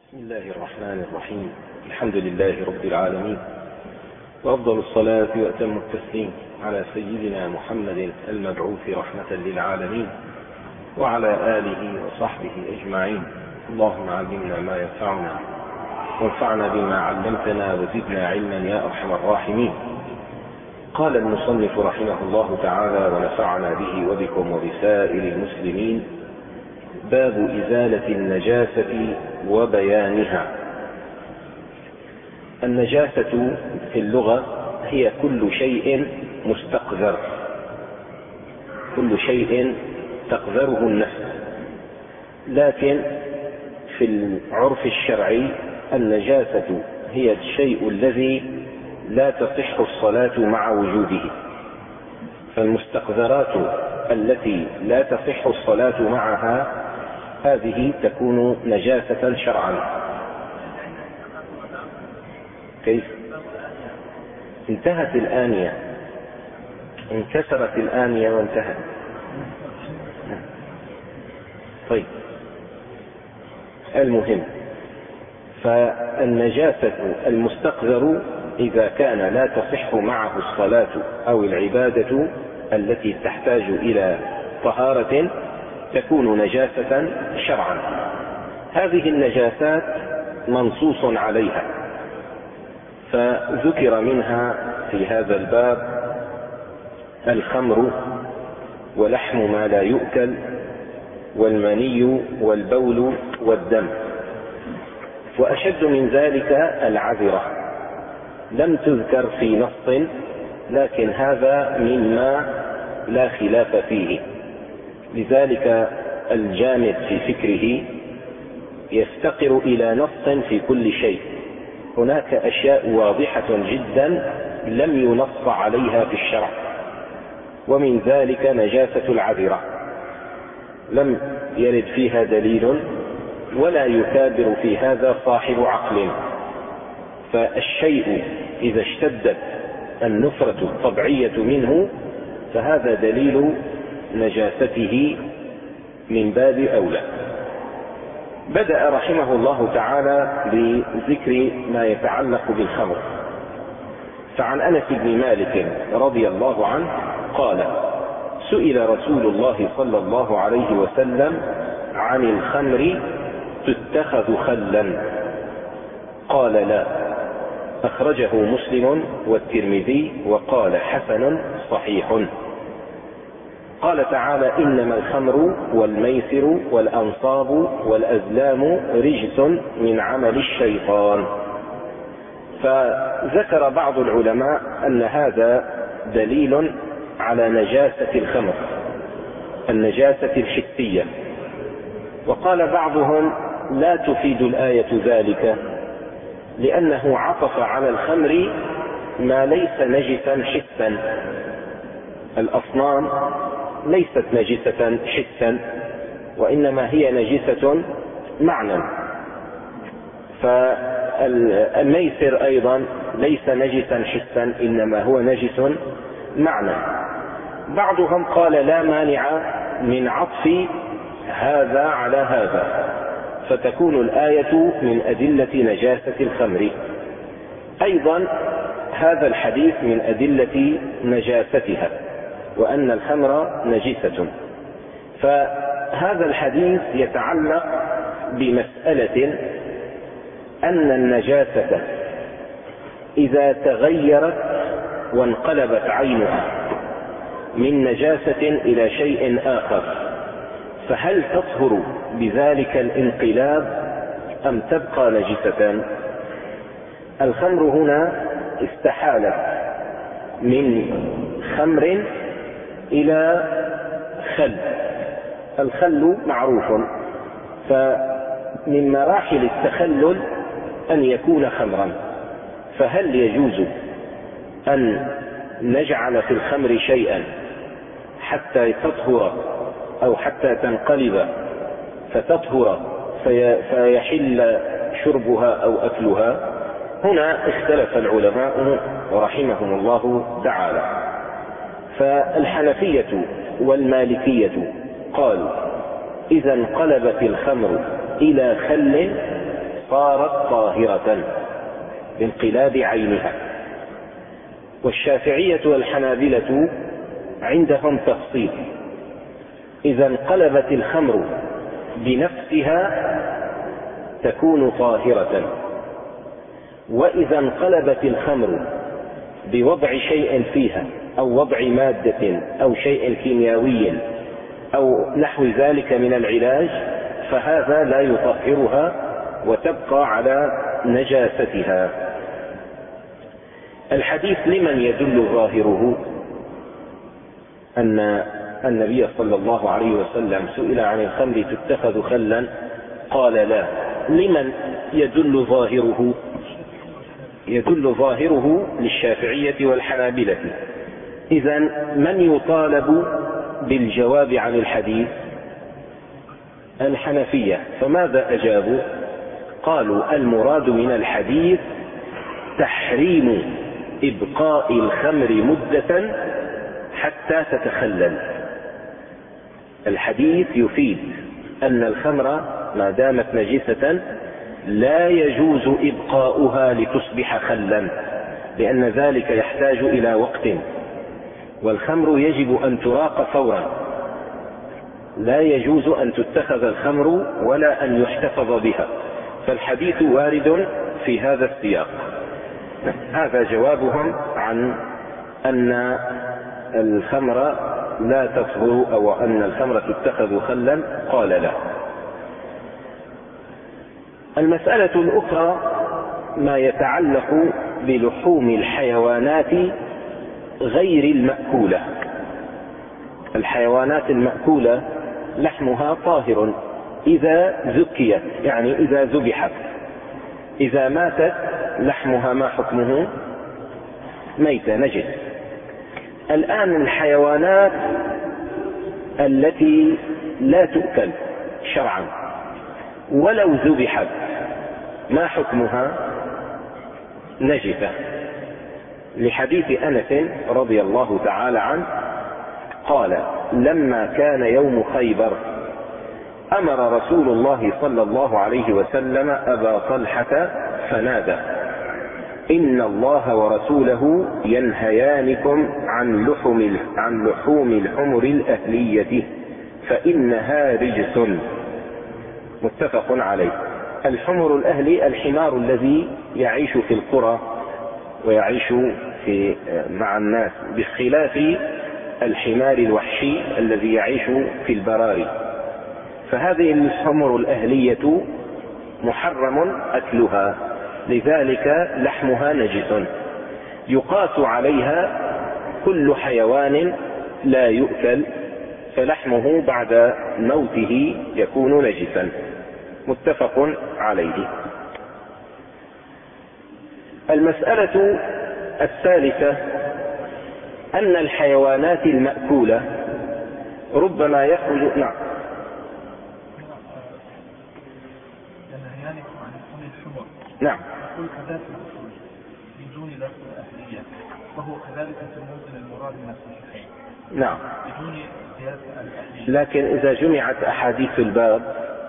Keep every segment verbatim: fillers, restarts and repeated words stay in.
بسم الله الرحمن الرحيم. الحمد لله رب العالمين، وأفضل الصلاة وأتم التسليم على سيدنا محمد المبعوث رحمة للعالمين وعلى آله وصحبه أجمعين. اللهم علمنا ما ينفعنا وانفعنا بما علمتنا وزدنا علما يا أرحم الراحمين. قال المصنف رحمه الله تعالى ونفعنا به وبكم وبسائر المسلمين: باب إزالة النجاسة وبيانها. النجاسة في اللغة هي كل شيء مستقذر، كل شيء تقذره النفس، لكن في العرف الشرعي النجاسة هي الشيء الذي لا تصح الصلاة مع وجوده. فالمستقذرات التي لا تصح الصلاة معها هذه تكون نجاسة شرعا. كيف؟ انتهت الآنية، انكسرت الآنية وانتهت. طيب، المهم، فالنجاسة المستقذر إذا كان لا تصح معه الصلاة أو العبادة التي تحتاج إلى طهارة تكون نجاسة شرعا. هذه النجاسات منصوص عليها، فذكر منها في هذا الباب الخمر ولحم ما لا يؤكل والمني والبول والدم. وأشد من ذلك العذرة، لم تذكر في نص، لكن هذا مما لا خلاف فيه، لذلك الجامد في فكره يفتقر إلى نص في كل شيء. هناك أشياء واضحة جدا لم ينص عليها في الشرع، ومن ذلك نجاسة العذرة لم يرد فيها دليل ولا يكابر في هذا صاحب عقل. فالشيء إذا اشتدت النفرة الطبيعية منه فهذا دليل نجاسته من باب أولى. بدأ رحمه الله تعالى بذكر ما يتعلق بالخمر. فعن أنس بن مالك رضي الله عنه قال: سئل رسول الله صلى الله عليه وسلم عن الخمر تتخذ خلا؟ قال: لا. أخرجه مسلم والترمذي وقال: حسن صحيح. قال تعالى: إنما الخمر والميسر والأنصاب والأزلام رجس من عمل الشيطان. فذكر بعض العلماء أن هذا دليل على نجاسة الخمر، النجاسة الحسية. وقال بعضهم: لا تفيد الآية ذلك، لأنه عطف على الخمر ما ليس نجسا حسا. الأصنام ليست نجسة حسا، وإنما هي نجسة معنى. فالميسر أيضا ليس نجسا حسا، إنما هو نجس معنى. بعضهم قال: لا مانع من عطف هذا على هذا، فتكون الآية من أدلة نجاسة الخمر. أيضا هذا الحديث من أدلة نجاستها، وأن الخمر نجسة. فهذا الحديث يتعلق بمسألة أن النجاسة إذا تغيرت وانقلبت عينها من نجاسة إلى شيء آخر، فهل تطهر بذلك الانقلاب أم تبقى نجسة؟ الخمر هنا استحالت من خمر إلى خل. الخل معروف، فمن مراحل التخلل أن يكون خمرا. فهل يجوز أن نجعل في الخمر شيئا حتى تطهر أو حتى تنقلب فتطهر فيحل شربها أو أكلها؟ هنا اختلف العلماء رحمهم الله تعالى. فالحنفية والمالكية قالوا: إذا انقلبت الخمر إلى خل صارت طاهرة بانقلاب عينها. والشافعية والحنابلة عندهم تفصيل: إذا انقلبت الخمر بنفسها تكون طاهرة، وإذا انقلبت الخمر بوضع شيء فيها أو وضع مادة أو شيء كيميائي أو نحو ذلك من العلاج فهذا لا يطهرها وتبقى على نجاستها. الحديث لمن يدل ظاهره؟ أن النبي صلى الله عليه وسلم سئل عن الخمر تتخذ خلا قال لا. لمن يدل ظاهره؟ يدل ظاهره للشافعية والحنابلة. إذن من يطالب بالجواب عن الحديث؟ الحنفية. فماذا أجابوا؟ قالوا المراد من الحديث تحريم إبقاء الخمر مدة حتى تتخلل. الحديث يفيد أن الخمر ما دامت نجسة لا يجوز إبقاؤها لتصبح خلا، لأن ذلك يحتاج إلى وقت، والخمر يجب أن تراق فورا، لا يجوز أن تتخذ الخمر ولا أن يحتفظ بها. فالحديث وارد في هذا السياق. هذا جوابهم عن أن الخمر لا تطهر أو أن الخمر تتخذ خلا. قال لا. المسألة الأخرى ما يتعلق بلحوم الحيوانات غير المأكولة. الحيوانات المأكولة لحمها طاهر إذا ذكيت، يعني إذا ذبحت. إذا ماتت لحمها ما حكمه؟ ميت نجس. الآن الحيوانات التي لا تؤكل شرعا ولو ذبحت ما حكمها؟ نجسة، لحديث أنس رضي الله تعالى عنه قال: لما كان يوم خيبر أمر رسول الله صلى الله عليه وسلم أبا طلحة فنادى: إن الله ورسوله ينهيانكم عن لحوم عن لحوم الحمر الأهلية فإنها رجس. متفق عليه. الحمر الأهلي الحمار الذي يعيش في القرى ويعيش في مع الناس، بخلاف الحمار الوحشي الذي يعيش في البراري. فهذه الحمر الأهلية محرم أكلها، لذلك لحمها نجس. يقاس عليها كل حيوان لا يؤكل فلحمه بعد موته يكون نجسا. متفق عليه. المسألة الثالثة أن الحيوانات المأكولة ربما يخرج. نعم. نعم. يقول كذلك بدون لفظ الأهلية، وهو كذلك في الموطن المراد من الصحيحين. نعم. بدون زيادة الأهلية. لكن إذا جمعت أحاديث الباب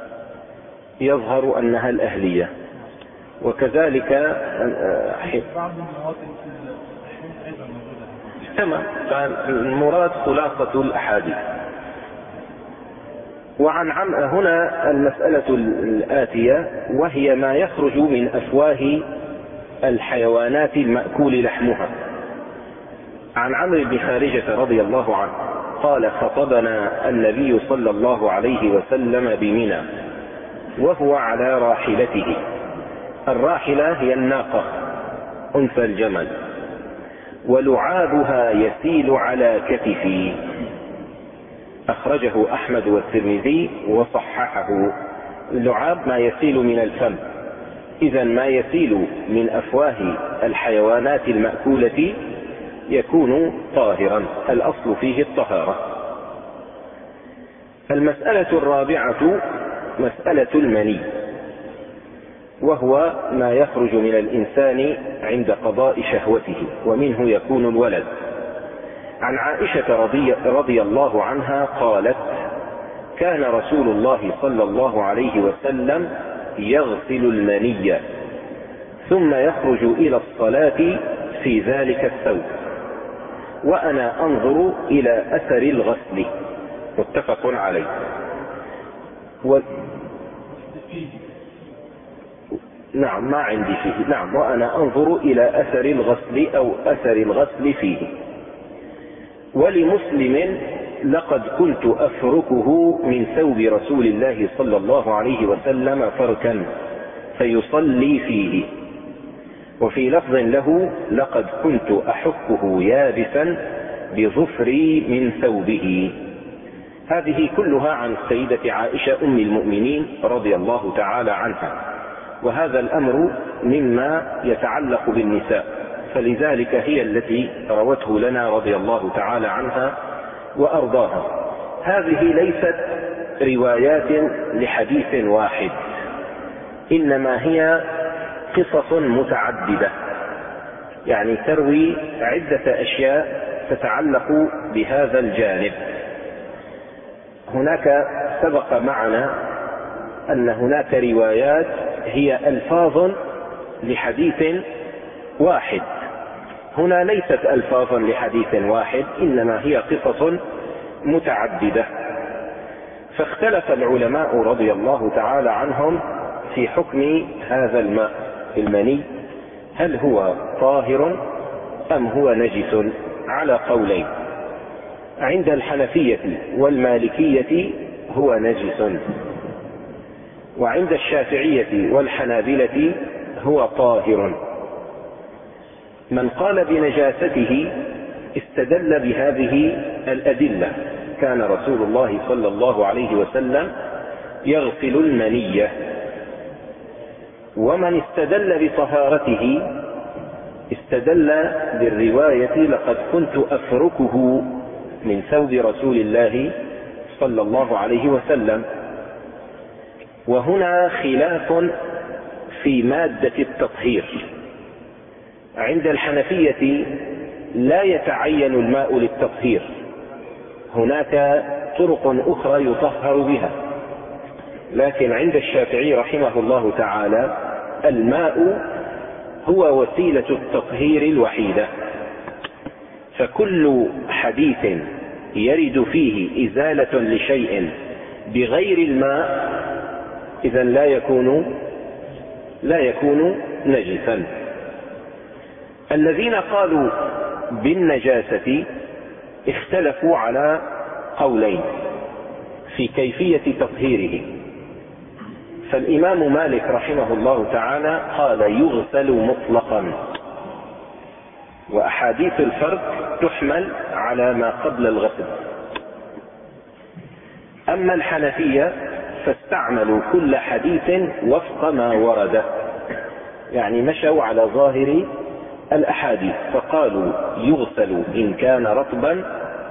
يظهر أنها الأهلية، وكذلك بعض المواطن في الصحيحين أيضا موجودة. تمام. فالمراد خلاصة الأحاديث. وعن عم هنا المسألة الآتية، وهي ما يخرج من أفواه الحيوانات المأكول لحمها. عن عمرو بن خارجة رضي الله عنه قال: خطبنا النبي صلى الله عليه وسلم بمنى وهو على راحلته. الراحلة هي الناقة أنثى الجمل، ولعابها يسيل على كتفي. أخرجه أحمد والترمذي وصححه. اللعاب ما يسيل من الفم، إذا ما يسيل من أفواه الحيوانات المأكولة يكون طاهرا، الأصل فيه الطهارة. المسألة الرابعة مسألة المني، وهو ما يخرج من الإنسان عند قضاء شهوته، ومنه يكون الولد. عن عائشة رضي, رضي الله عنها قالت: كان رسول الله صلى الله عليه وسلم يغسل المني ثم يخرج إلى الصلاة في ذلك الثوب، وأنا أنظر إلى أثر الغسل. متفق عليه. و... نعم، ما عندي فيه. نعم، وأنا أنظر إلى أثر الغسل أو أثر الغسل فيه. ولمسلم: لقد كنت أفركه من ثوب رسول الله صلى الله عليه وسلم فركا فيصلي فيه. وفي لفظ له: لقد كنت أحكه يابسا بظفري من ثوبه. هذه كلها عن السيدة عائشة أم المؤمنين رضي الله تعالى عنها، وهذا الأمر مما يتعلق بالنساء، فلذلك هي التي روته لنا رضي الله تعالى عنها وأرضاها. هذه ليست روايات لحديث واحد، إنما هي قصص متعددة، يعني تروي عدة أشياء تتعلق بهذا الجانب. هناك سبق معنا أن هناك روايات هي ألفاظ لحديث واحد، هنا ليست ألفاظا لحديث واحد، إنما هي قصص متعددة. فاختلف العلماء رضي الله تعالى عنهم في حكم هذا الماء المني، هل هو طاهر أم هو نجس، على قولين. عند الحنفية والمالكية هو نجس، وعند الشافعية والحنابلة هو طاهر. من قال بنجاسته استدل بهذه الأدلة: كان رسول الله صلى الله عليه وسلم يغسل المني. ومن استدل بطهارته استدل بالرواية: لقد كنت أفركه من ثوب رسول الله صلى الله عليه وسلم. وهنا خلاف في مادة التطهير. عند الحنفية لا يتعين الماء للتطهير، هناك طرق أخرى يطهر بها. لكن عند الشافعي رحمه الله تعالى الماء هو وسيلة التطهير الوحيدة، فكل حديث يرد فيه إزالة لشيء بغير الماء إذن لا يكون لا يكون نجسا. الذين قالوا بالنجاسة اختلفوا على قولين في كيفية تطهيره. فالإمام مالك رحمه الله تعالى قال: يغسل مطلقا، وأحاديث الفرق تحمل على ما قبل الغسل. أما الحنفية فاستعملوا كل حديث وفق ما ورد، يعني مشوا على ظاهر الأحاديث، فقالوا يغسل إن كان رطبا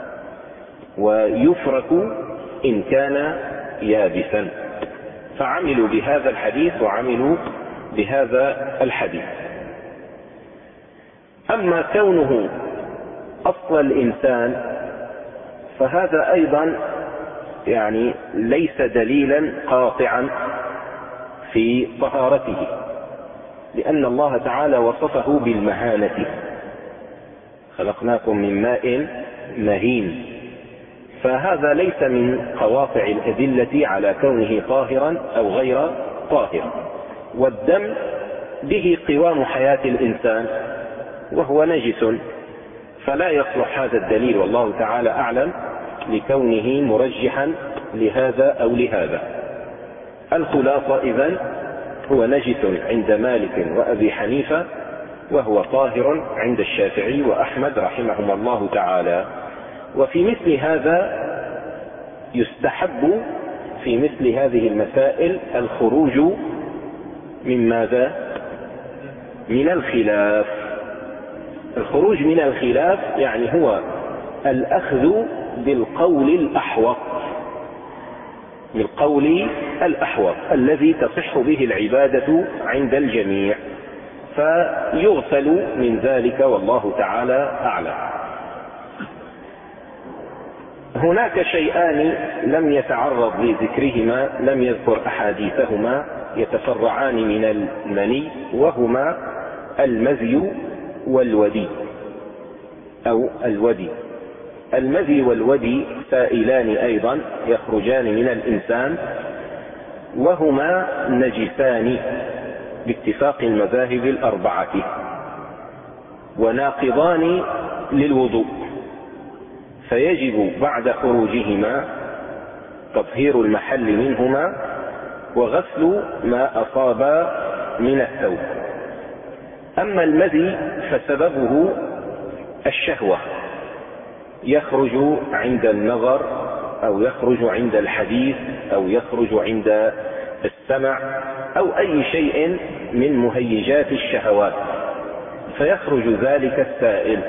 ويفرك إن كان يابسا، فعملوا بهذا الحديث وعملوا بهذا الحديث. أما كونه أصل الإنسان فهذا أيضا يعني ليس دليلا قاطعا في طهارته، لأن الله تعالى وصفه بالمهانة: خلقناكم من ماء مهين. فهذا ليس من قواطع الأدلة على كونه طاهرا أو غير طاهر. والدم به قوام حياة الإنسان وهو نجس، فلا يصلح هذا الدليل والله تعالى أعلم لكونه مرجحا لهذا أو لهذا. الخلاصة إذن هو نجس عند مالك وأبي حنيفة، وهو طاهر عند الشافعي وأحمد رحمهما الله تعالى. وفي مثل هذا يستحب في مثل هذه المسائل الخروج من ماذا؟ من الخلاف. الخروج من الخلاف يعني هو الأخذ بالقول الأحوط، بالقول الأحوط الذي تصح به العبادة عند الجميع، فيغسل من ذلك والله تعالى أعلم. هناك شيئان لم يتعرض لذكرهما، لم يذكر أحاديثهما يتفرعان من المني، وهما المذي والودي أو الودي. المذي والودي سائلان أيضا يخرجان من الإنسان، وهما نجسان باتفاق المذاهب الأربعة، وناقضان للوضوء، فيجب بعد خروجهما تطهير المحل منهما وغسل ما أصاب من الثوب. أما المذي فسببه الشهوة، يخرج عند النظر أو يخرج عند الحديث أو يخرج عند السمع أو أي شيء من مهيجات الشهوات، فيخرج ذلك السائل.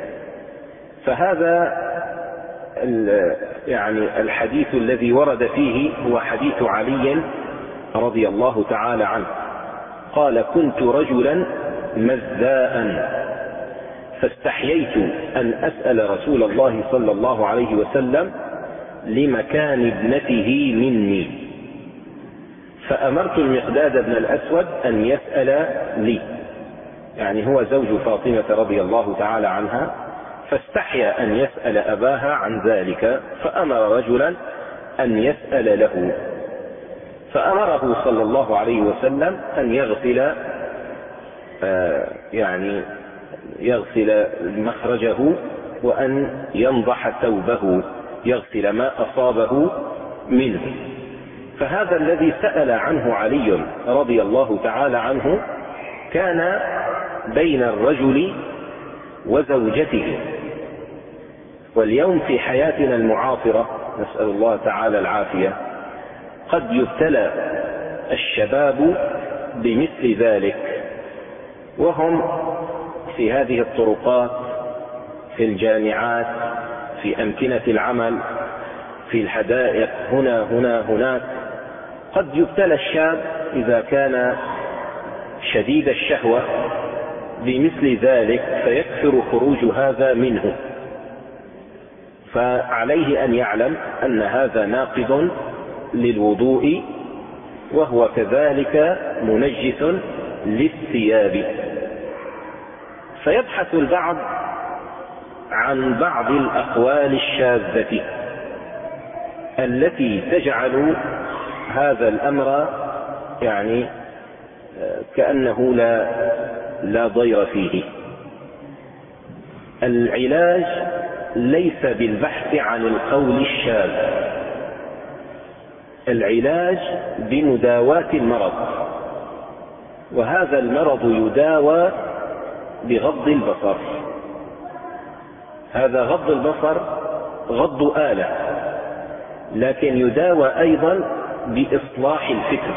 فهذا يعني الحديث الذي ورد فيه هو حديث علي رضي الله تعالى عنه، قال: كنت رجلا مذاء فاستحييت أن أسأل رسول الله صلى الله عليه وسلم لمكان ابنته مني، فأمرت المقداد بن الأسود أن يسأل لي، يعني هو زوج فاطمة رضي الله تعالى عنها، فاستحيا أن يسأل أباها عن ذلك، فأمر رجلا أن يسأل له، فأمره صلى الله عليه وسلم أن يغسل آه يعني يغسل مخرجه وأن ينضح ثوبه، يغسل ما أصابه منه. فهذا الذي سأل عنه علي رضي الله تعالى عنه كان بين الرجل وزوجته. واليوم في حياتنا المعاصرة نسأل الله تعالى العافية قد يبتلى الشباب بمثل ذلك، وهم في هذه الطرقات، في الجامعات، في أمكنة العمل، في الحدائق، هنا هنا هناك. قد يبتلى الشاب إذا كان شديد الشهوة بمثل ذلك فيكثر خروج هذا منه، فعليه أن يعلم أن هذا ناقض للوضوء، وهو كذلك منجس للثياب. فيبحث البعض عن بعض الأقوال الشاذة التي تجعل هذا الأمر يعني كأنه لا لا ضير فيه. العلاج ليس بالبحث عن القول الشاذ، العلاج بمداواة المرض، وهذا المرض يداوى بغض البصر. هذا غض البصر غض آلة، لكن يداوى أيضا بإصلاح الفكر.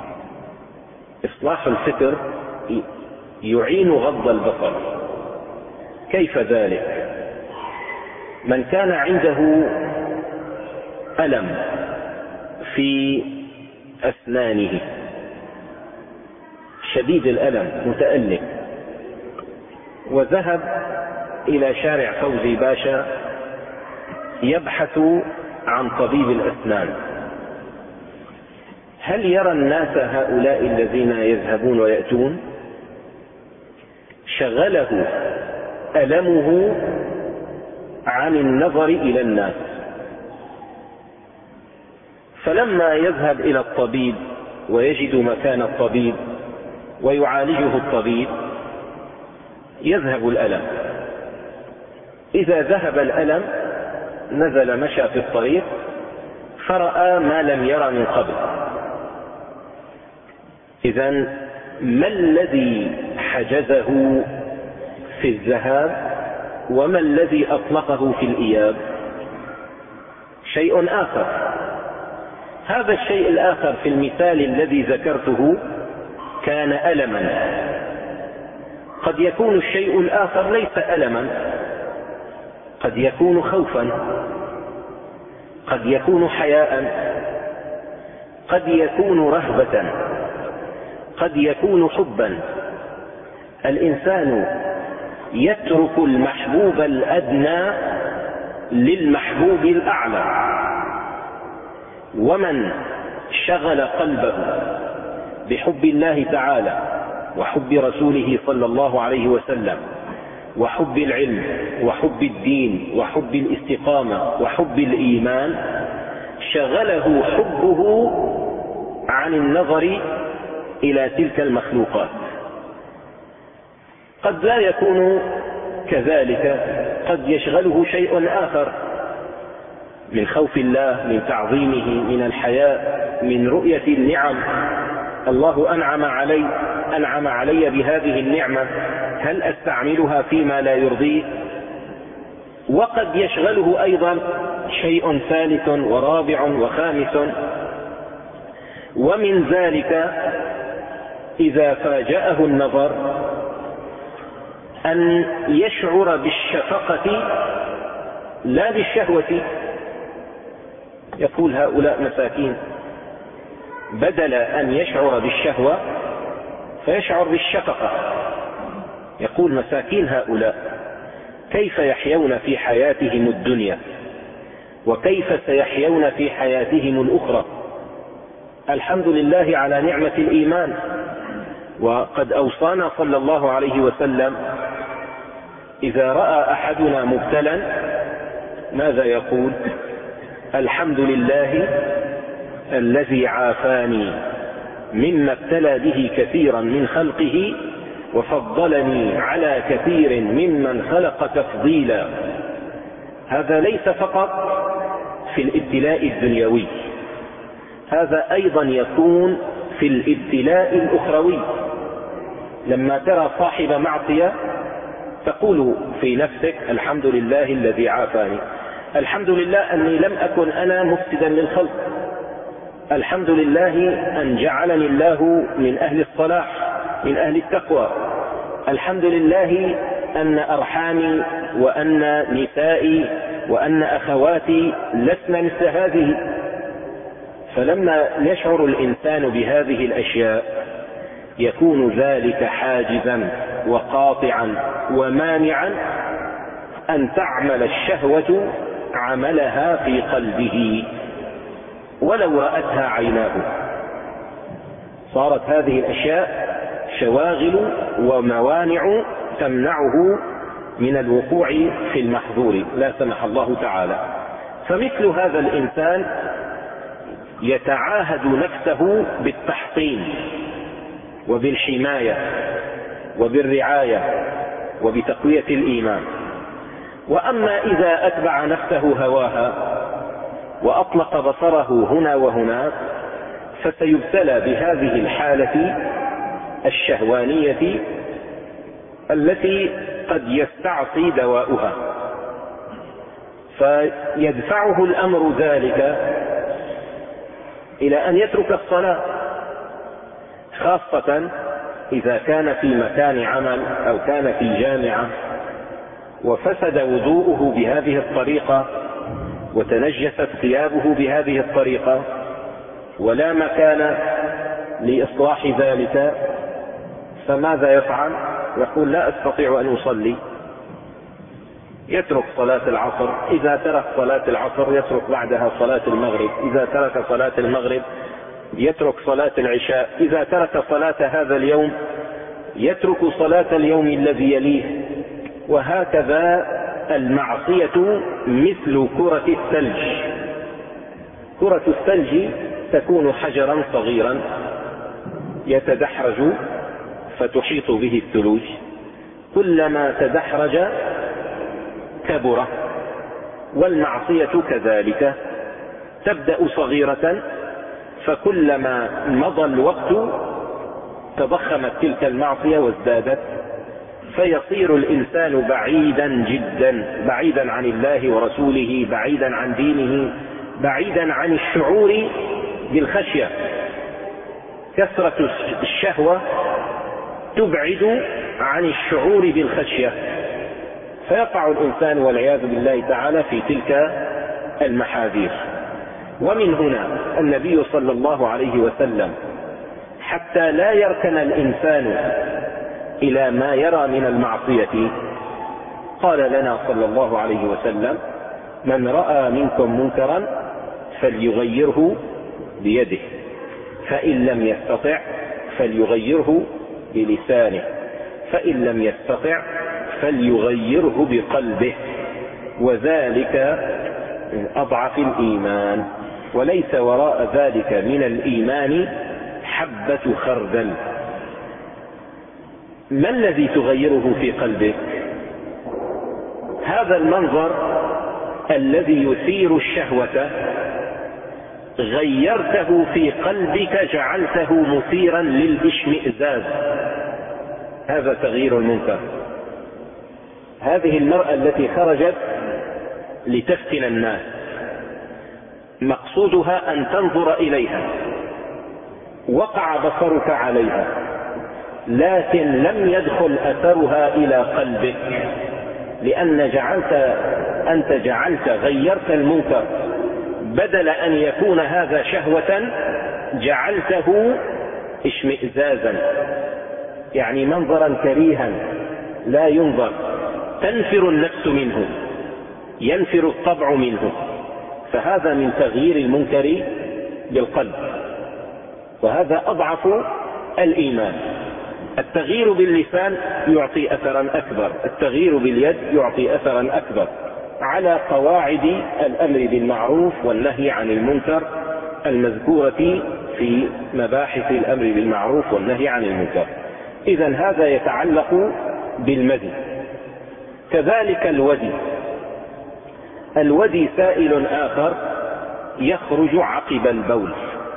إصلاح الفكر يعين غض البصر. كيف ذلك؟ من كان عنده ألم في أسنانه، شديد الألم متألم، وذهب إلى شارع فوزي باشا يبحث عن طبيب الأسنان، هل يرى الناس هؤلاء الذين يذهبون ويأتون؟ شغله ألمه عن النظر إلى الناس. فلما يذهب إلى الطبيب ويجد مكان الطبيب ويعالجه الطبيب يذهب الألم. إذا ذهب الألم نزل مشى في الطريق فرأى ما لم يرى من قبل. إذن ما الذي حجزه في الذهاب وما الذي أطلقه في الإياب؟ شيء آخر. هذا الشيء الآخر في المثال الذي ذكرته كان ألما، قد يكون الشيء الآخر ليس ألما، قد يكون خوفا، قد يكون حياء، قد يكون رهبة، قد يكون حبا. الإنسان يترك المحبوب الأدنى للمحبوب الأعلى، ومن شغل قلبه بحب الله تعالى وحب رسوله صلى الله عليه وسلم وحب العلم وحب الدين وحب الاستقامة وحب الإيمان، شغله حبه عن النظر إلى تلك المخلوقات. قد لا يكون كذلك، قد يشغله شيء آخر من خوف الله، من تعظيمه، من الحياء، من رؤية النعم. الله أنعم علي أنعم علي بهذه النعمة، هل أستعملها فيما لا يرضيه؟ وقد يشغله أيضا شيء ثالث ورابع وخامس. ومن ذلك إذا فاجأه النظر أن يشعر بالشفقة لا بالشهوة. يقول هؤلاء مساكين، بدل أن يشعر بالشهوة فيشعر بالشفقة. يقول مساكين هؤلاء كيف يحيون في حياتهم الدنيا وكيف سيحيون في حياتهم الأخرى؟ الحمد لله على نعمة الإيمان. وقد أوصانا صلى الله عليه وسلم إذا رأى أحدنا مبتلا ماذا يقول؟ الحمد لله الذي عافاني مما ابتلى به كثيرا من خلقه وفضلني على كثير ممن خلق تفضيلا. هذا ليس فقط في الابتلاء الدنيوي، هذا أيضا يكون في الابتلاء الأخروي. لما ترى صاحب معصية تقول في نفسك الحمد لله الذي عافاني، الحمد لله أني لم أكن أنا مفسدا للخلق، الحمد لله أن جعلني الله من أهل الصلاح من أهل التقوى، الحمد لله أن أرحامي وأن نسائي وأن أخواتي لسن مثل هذه. فلما يشعر الإنسان بهذه الأشياء يكون ذلك حاجزا وقاطعا ومانعا أن تعمل الشهوة عملها في قلبه ولو رأتها عيناه. صارت هذه الأشياء شواغل وموانع تمنعه من الوقوع في المحظور لا سمح الله تعالى. فمثل هذا الإنسان يتعاهد نفسه بالتحصين وبالحماية وبالرعاية وبتقوية الإيمان. وأما إذا أتبع نفسه هواها وأطلق بصره هنا وهناك فسيبتلى بهذه الحالة الشهوانية التي قد يستعصي دواؤها، فيدفعه الأمر ذلك إلى أن يترك الصلاة، خاصة إذا كان في مكان عمل أو كان في جامعة وفسد وضوءه بهذه الطريقة وتنجست ثيابه بهذه الطريقة ولا مكان لإصلاح ذلك، فماذا يفعل؟ يقول لا أستطيع أن أصلي، يترك صلاة العصر، إذا ترك صلاة العصر يترك بعدها صلاة المغرب، إذا ترك صلاة المغرب يترك صلاة العشاء، إذا ترك صلاة هذا اليوم يترك صلاة اليوم الذي يليه. وهكذا المعصية مثل كرة الثلج. كرة الثلج تكون حجرا صغيرا يتدحرج فتحيط به الثلوج، كلما تدحرج كبر. والمعصية كذلك تبدأ صغيرة فكلما مضى الوقت تضخمت تلك المعصية وازدادت، فيصير الإنسان بعيدا جدا، بعيدا عن الله ورسوله، بعيدا عن دينه، بعيدا عن الشعور بالخشية. كثرة الشهوة تبعد عن الشعور بالخشية، فيقع الإنسان والعياذ بالله تعالى في تلك المحاذير. ومن هنا النبي صلى الله عليه وسلم حتى لا يركن الإنسان إلى ما يرى من المعصية قال لنا صلى الله عليه وسلم: من رأى منكم منكرا فليغيره بيده، فإن لم يستطع فليغيره بلسانه، فإن لم يستطع فليغيره بقلبه، وذلك من أضعف الإيمان، وليس وراء ذلك من الإيمان حبة خردل. ما الذي تغيره في قلبك؟ هذا المنظر الذي يثير الشهوة غيرته في قلبك، جعلته مثيرا للاشمئزاز، هذا تغيير المنكر. هذه المرأة التي خرجت لتفتن الناس مقصودها أن تنظر إليها، وقع بصرك عليها، لكن لم يدخل أثرها إلى قلبك، لأن جعلت أنت جعلت غيرت المنكر، بدل أن يكون هذا شهوة جعلته اشمئزازا، يعني منظرا كريها لا ينظر، تنفر النفس منه، ينفر الطبع منه، فهذا من تغيير المنكر بالقلب، وهذا أضعف الإيمان. التغيير باللسان يعطي أثرا أكبر، التغيير باليد يعطي أثرا أكبر على قواعد الأمر بالمعروف والنهي عن المنكر المذكورة في مباحث الأمر بالمعروف والنهي عن المنكر. إذن هذا يتعلق بالمذي. كذلك الودي، الودي سائل آخر يخرج عقب البول،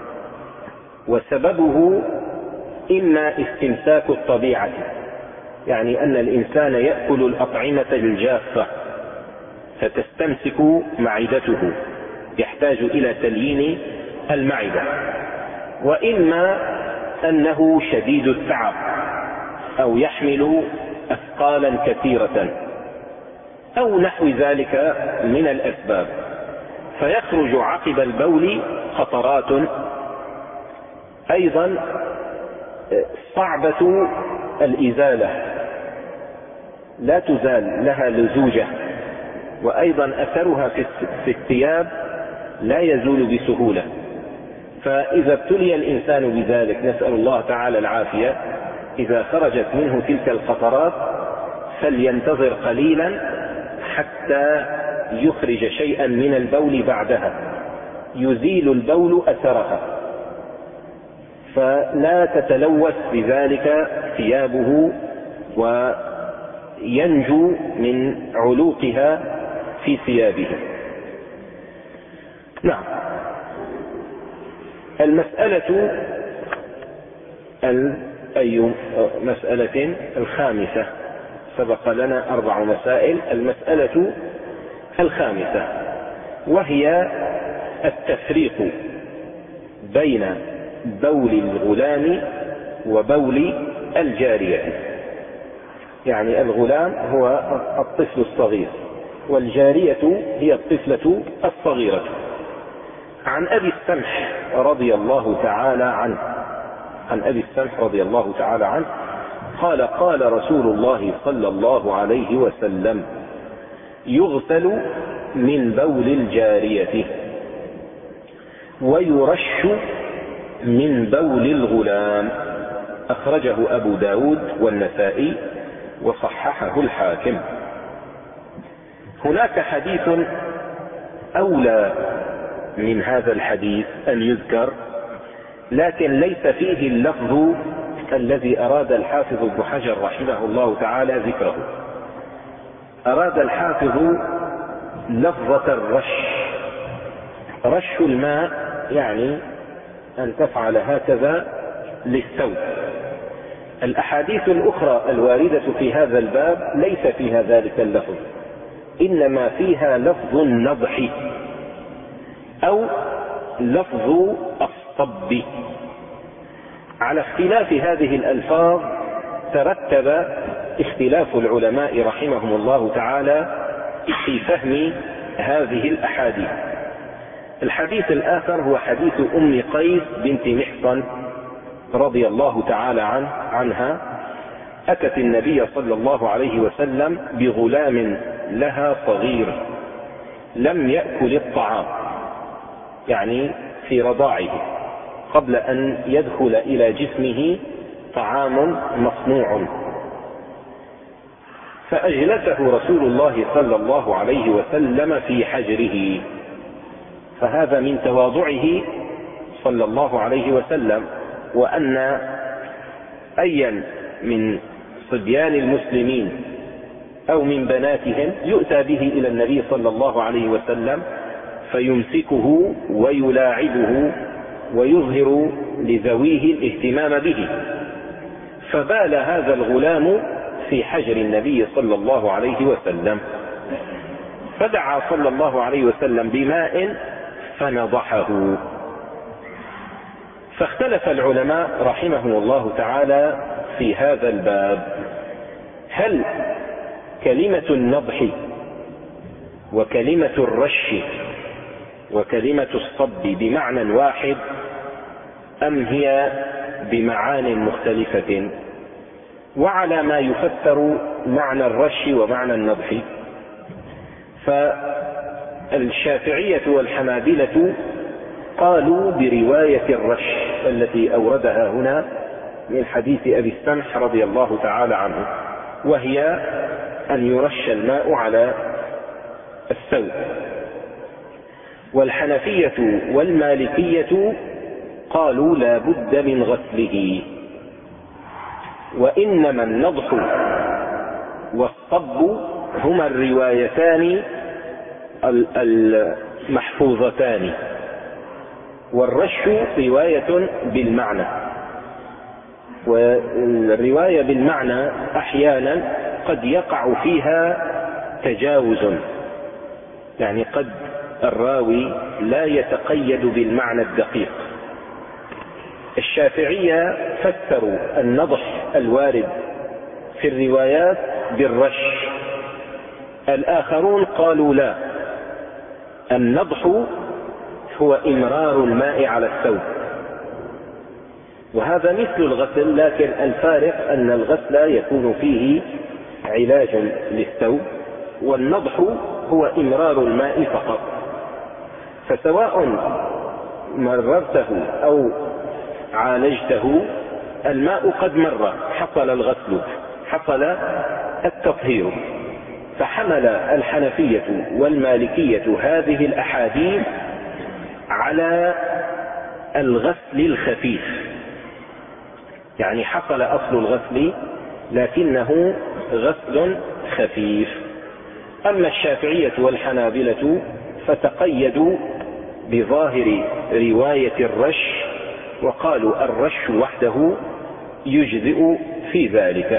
وسببه إما استمساك الطبيعة، يعني أن الإنسان يأكل الأطعمة الجافة فتستمسك معدته، يحتاج إلى تليين المعدة، وإما أنه شديد التعب أو يحمل أثقالا كثيرة أو نحو ذلك من الأسباب، فيخرج عقب البول قطرات أيضا صعبة الإزالة، لا تزال، لها لزوجة، وأيضا أثرها في الثياب لا يزول بسهولة. فإذا ابتلي الإنسان بذلك، نسأل الله تعالى العافية، إذا خرجت منه تلك القطرات فلينتظر قليلا حتى يخرج شيئا من البول بعدها يزيل البول أثرها، فلا تتلوث بذلك ثيابه وينجو من علوقها في ثيابه. نعم. المسألة أي مسألة الخامسة، سبق لنا أربع مسائل، المسألة الخامسة وهي التفريق بين بول الغلام وبول الجارية. يعني الغلام هو الطفل الصغير، والجارية هي الطفلة الصغيرة. عن أبي السمح رضي الله تعالى عنه عن أبي السمح رضي الله تعالى عنه قال: قال رسول الله صلى الله عليه وسلم: يغسل من بول الجارية ويرش من بول الغلام. أخرجه أبو داود والنسائي وصححه الحاكم. هناك حديث أولى من هذا الحديث أن يذكر، لكن ليس فيه اللفظ الذي أراد الحافظ ابن حجر رحمه الله تعالى ذكره. أراد الحافظ لفظة الرش، رش الماء، يعني أن تفعل هكذا للثوب. الأحاديث الأخرى الواردة في هذا الباب ليس فيها ذلك اللفظ، إنما فيها لفظ النضح أو لفظ الصب. على اختلاف هذه الألفاظ ترتب اختلاف العلماء رحمهم الله تعالى في فهم هذه الأحاديث. الحديث الآخر هو حديث أم قيس بنت محصن رضي الله تعالى عنه عنها، أتت النبي صلى الله عليه وسلم بغلام لها صغير لم يأكل الطعام، يعني في رضاعه، قبل أن يدخل إلى جسمه طعام مصنوع. فأجلسه رسول الله صلى الله عليه وسلم في حجره، فهذا من تواضعه صلى الله عليه وسلم، وأن أيا من صبيان المسلمين أو من بناتهم يؤتى به إلى النبي صلى الله عليه وسلم فيمسكه ويلاعبه ويظهر لذويه الاهتمام به. فبال هذا الغلام في حجر النبي صلى الله عليه وسلم، فدعا صلى الله عليه وسلم بماء فنضحه. فاختلف العلماء رحمهم الله تعالى في هذا الباب، هل كلمة النضح وكلمة الرش وكلمة الصب بمعنى واحد أم هي بمعان مختلفة؟ وعلى ما يفسر معنى الرش ومعنى النضح. فالشافعية والحنابلة قالوا برواية الرش التي أوردها هنا من حديث أبي السمح رضي الله تعالى عنه، وهي أن يرش الماء على الثوب. والحنفية والمالكية قالوا لا بد من غسله، وإنما النضح والصب هما الروايتان المحفوظتان، والرش رواية بالمعنى. والرواية بالمعنى أحيانا قد يقع فيها تجاوز، يعني قد الراوي لا يتقيد بالمعنى الدقيق. الشافعية فسروا النضح الوارد في الروايات بالرش، الآخرون قالوا لا، النضح هو إمرار الماء على الثوب، وهذا مثل الغسل، لكن الفارق أن الغسل يكون فيه علاج للثوب، والنضح هو إمرار الماء فقط. فسواء مررته أو عالجته الماء قد مر، حصل الغسل، حصل التطهير. فحمل الحنفية والمالكية هذه الأحاديث على الغسل الخفيف، يعني حصل أصل الغسل لكنه غسل خفيف. أما الشافعية والحنابلة فتقيدوا بظاهر رواية الرش، وقالوا الرش وحده يجزئ في ذلك.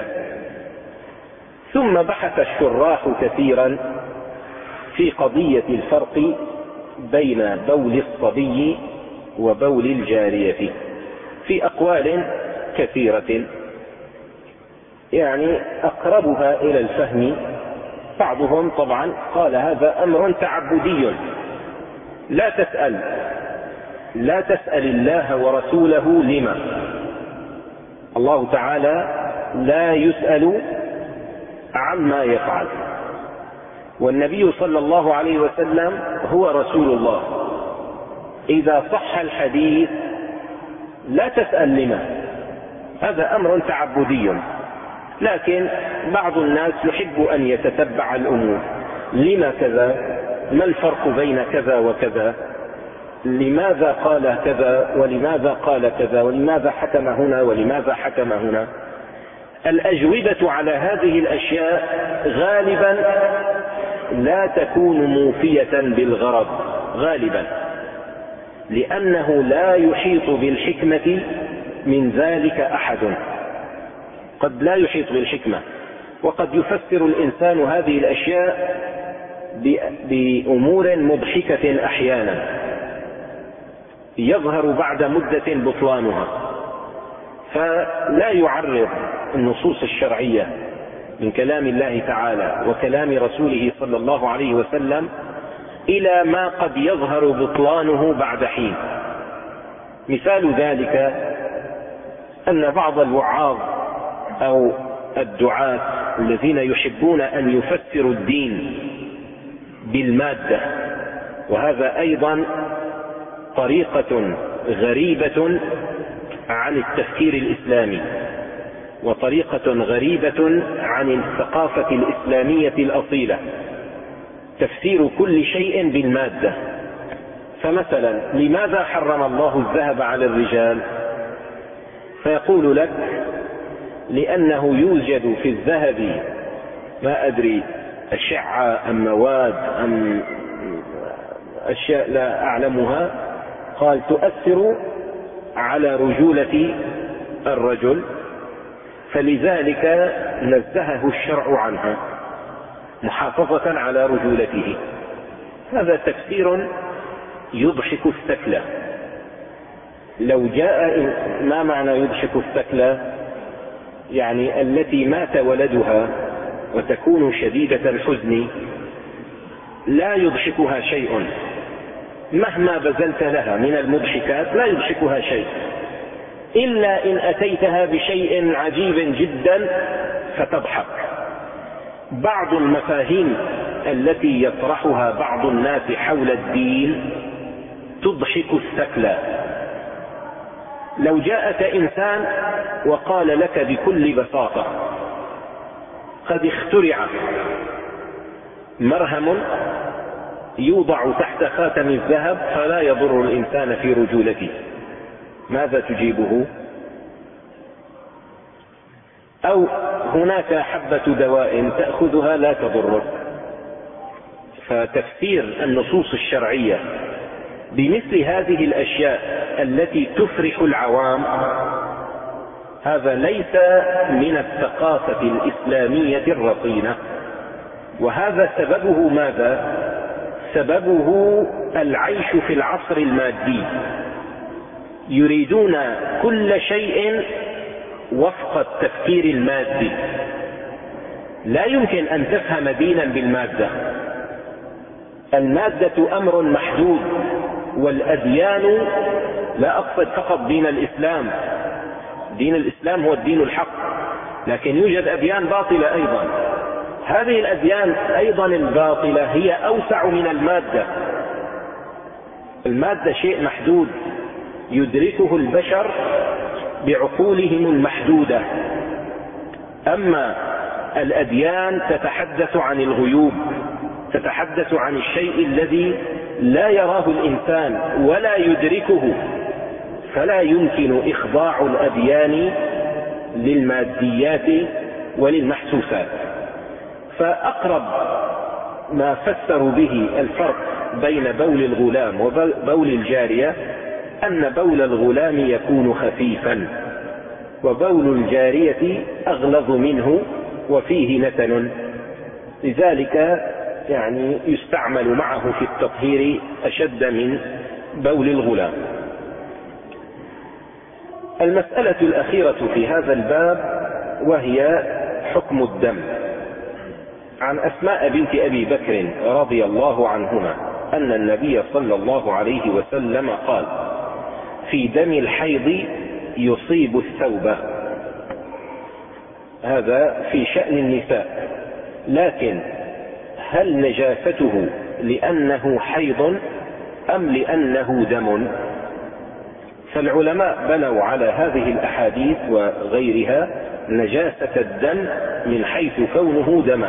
ثم بحث الشراح كثيرا في قضية الفرق بين بول الصبي وبول الجارية في أقوال كثيرة، يعني أقربها إلى الفهم. بعضهم طبعا قال هذا أمر تعبدي، لا تسأل لا تسأل الله ورسوله لما. الله تعالى لا يسأل عما يفعل، والنبي صلى الله عليه وسلم هو رسول الله. إذا صح الحديث لا تسأل لما، هذا أمر تعبدي. لكن بعض الناس يحب أن يتتبع الأمور، لما كذا، ما الفرق بين كذا وكذا، لماذا قال كذا ولماذا قال كذا، ولماذا حكم هنا ولماذا حكم هنا. الأجوبة على هذه الأشياء غالبا لا تكون موفية بالغرض غالبا، لأنه لا يحيط بالحكمة من ذلك أحد. قد لا يحيط بالحكمة، وقد يفسر الإنسان هذه الأشياء بأمور مضحكة أحيانا يظهر بعد مدة بطلانها، فلا يعرض النصوص الشرعية من كلام الله تعالى وكلام رسوله صلى الله عليه وسلم إلى ما قد يظهر بطلانه بعد حين. مثال ذلك أن بعض الوعاظ أو الدعاة الذين يحبون أن يفسروا الدين بالمادة، وهذا أيضا طريقة غريبة عن التفكير الإسلامي، وطريقة غريبة عن الثقافة الإسلامية الأصيلة، تفسير كل شيء بالمادة. فمثلا لماذا حرم الله الذهب على الرجال؟ فيقول لك لأنه يوجد في الذهب ما أدري أشعة أم مواد أم أشياء لا أعلمها، قال تؤثر على رجولة الرجل، فلذلك نزهه الشرع عنها محافظة على رجولته. هذا تفسير يضحك الثكلى. لو جاء، ما معنى يضحك الثكلى؟ يعني التي مات ولدها وتكون شديدة الحزن لا يضحكها شيء، مهما بذلت لها من المضحكات لا يضحكها شيء، إلا إن أتيتها بشيء عجيب جدا فتضحك. بعض المفاهيم التي يطرحها بعض الناس حول الدين تضحك الثكلى. لو جاءك إنسان وقال لك بكل بساطة قد اخترع مرهم يوضع تحت خاتم الذهب فلا يضر الإنسان في رجولته، ماذا تجيبه؟ أو هناك حبة دواء تأخذها لا تضرك. فتفسير النصوص الشرعية بمثل هذه الأشياء التي تفرح العوام هذا ليس من الثقافة الإسلامية الرصينة. وهذا سببه ماذا؟ سببه العيش في العصر المادي، يريدون كل شيء وفق التفكير المادي. لا يمكن أن تفهم دينا بالمادة. المادة أمر محدود، والأديان لا أقصد فقط دين الإسلام، دين الإسلام هو الدين الحق، لكن يوجد أديان باطلة أيضا. هذه الأديان أيضا الباطلة هي أوسع من المادة. المادة شيء محدود يدركه البشر بعقولهم المحدودة، أما الأديان تتحدث عن الغيوب، تتحدث عن الشيء الذي لا يراه الإنسان ولا يدركه، فلا يمكن إخضاع الأديان للماديات وللمحسوسات. فأقرب ما فسروا به الفرق بين بول الغلام وبول الجارية أن بول الغلام يكون خفيفا، وبول الجارية أغلظ منه وفيه نتن، لذلك يعني يستعمل معه في التطهير أشد من بول الغلام. المسألة الأخيرة في هذا الباب وهي حكم الدم. عن أسماء بنت أبي بكر رضي الله عنهما أن النبي صلى الله عليه وسلم قال: في دم الحيض يصيب الثوب. هذا في شأن النساء، لكن هل نجاسته لأنه حيض أم لأنه دم؟ فالعلماء بنوا على هذه الأحاديث وغيرها نجاسة الدم من حيث كونه دما.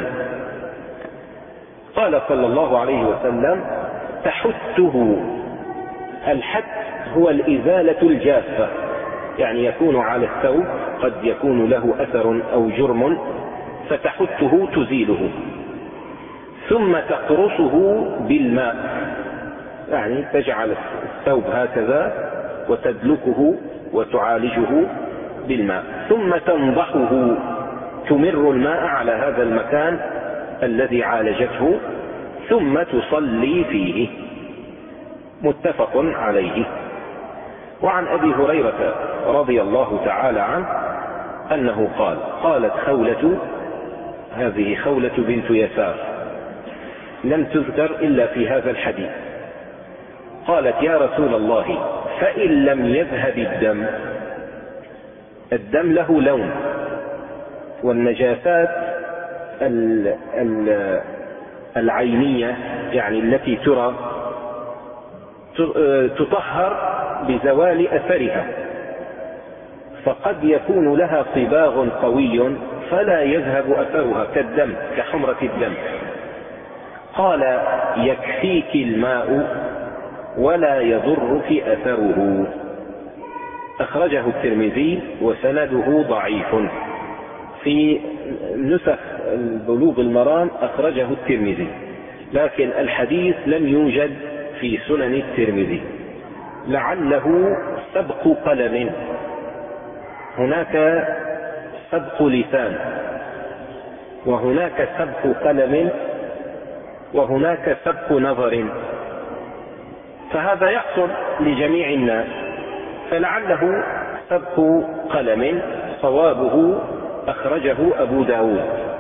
قال صلى الله عليه وسلم: تحته. الحت هو الإزالة الجافة، يعني يكون على الثوب قد يكون له أثر أو جرم فتحته تزيله، ثم تقرصه بالماء، يعني تجعل الثوب هكذا وتدلكه وتعالجه بالماء، ثم تنضحه، تمر الماء على هذا المكان الذي عالجته، ثم تصلي فيه. متفق عليه. وعن أبي هريرة رضي الله تعالى عنه أنه قال: قالت خولة، هذه خولة بنت يسار لم تذكر إلا في هذا الحديث، قالت: يا رسول الله، فإن لم يذهب الدم. الدم له لون، والنجاسات العينية يعني التي ترى تطهر بزوال أثرها، فقد يكون لها صباغ قوي فلا يذهب أثرها كالدم، كحمرة الدم. قال: يكفيك الماء ولا يضرك أثره. أخرجه الترمذي وسنده ضعيف. في نسخ بلوغ المرام أخرجه الترمذي، لكن الحديث لم يوجد في سنن الترمذي، لعله سبق قلم. هناك سبق لسان، وهناك سبق قلم، وهناك سبق نظر، فهذا يحصل لجميع الناس، فلعله سبق قلم. صوابه أخرجه أبو داود،